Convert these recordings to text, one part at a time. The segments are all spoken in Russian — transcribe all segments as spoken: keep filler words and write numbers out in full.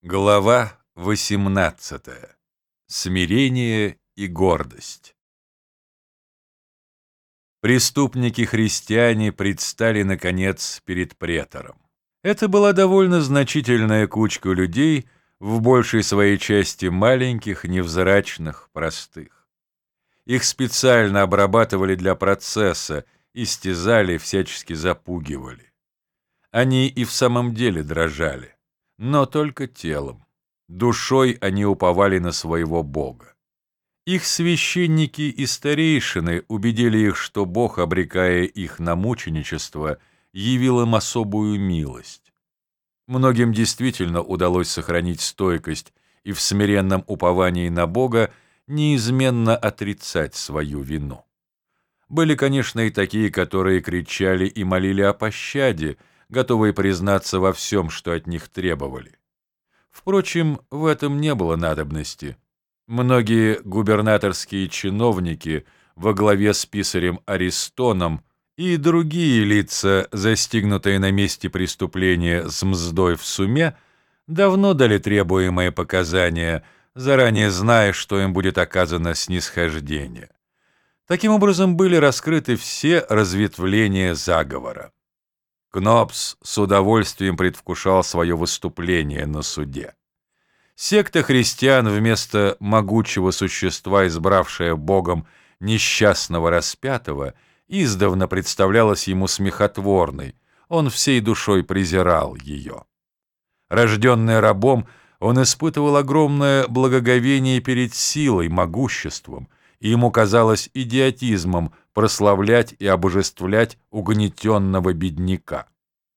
Глава восемнадцатая. Смирение и гордость. Преступники-христиане предстали, наконец, перед претором. Это была довольно значительная кучка людей, в большей своей части маленьких, невзрачных, простых. Их специально обрабатывали для процесса, истязали, всячески запугивали. Они и в самом деле дрожали. Но только телом. Душой они уповали на своего Бога. Их священники и старейшины убедили их, что Бог, обрекая их на мученичество, явил им особую милость. Многим действительно удалось сохранить стойкость и в смиренном уповании на Бога неизменно отрицать свою вину. Были, конечно, и такие, которые кричали и молили о пощаде, готовые признаться во всем, что от них требовали. Впрочем, в этом не было надобности. Многие губернаторские чиновники во главе с писарем Аристоном и другие лица, застигнутые на месте преступления с мздой в суме, давно дали требуемые показания, заранее зная, что им будет оказано снисхождение. Таким образом, были раскрыты все разветвления заговора. Кнопс с удовольствием предвкушал свое выступление на суде. Секта христиан вместо могучего существа, избравшая Богом несчастного распятого, издавна представлялась ему смехотворной, он всей душой презирал ее. Рожденный рабом, он испытывал огромное благоговение перед силой, могуществом, и ему казалось идиотизмом прославлять и обожествлять угнетенного бедняка.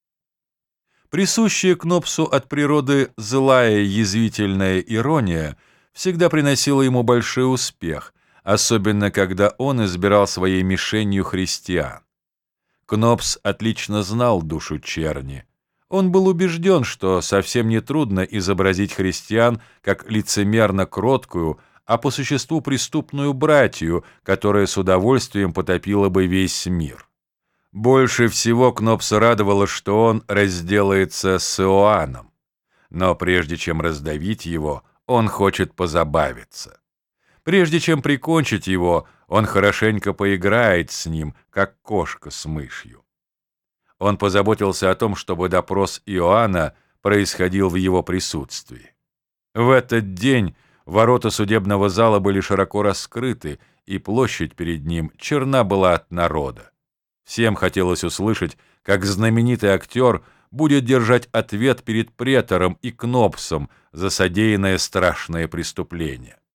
Присущая Кнопсу от природы злая язвительная ирония всегда приносила ему большой успех, особенно когда он избирал своей мишенью христиан. Кнопс отлично знал душу черни. Он был убежден, что совсем нетрудно изобразить христиан как лицемерно кроткую, а по существу преступную братью, которая с удовольствием потопила бы весь мир. Больше всего Кнопса радовало, что он разделается с Иоанном. Но прежде чем раздавить его, он хочет позабавиться. Прежде чем прикончить его, он хорошенько поиграет с ним, как кошка с мышью. Он позаботился о том, чтобы допрос Иоанна происходил в его присутствии. В этот день ворота судебного зала были широко раскрыты, и площадь перед ним черна была от народа. Всем хотелось услышать, как знаменитый актер будет держать ответ перед претором и Кнопсом за содеянное страшное преступление.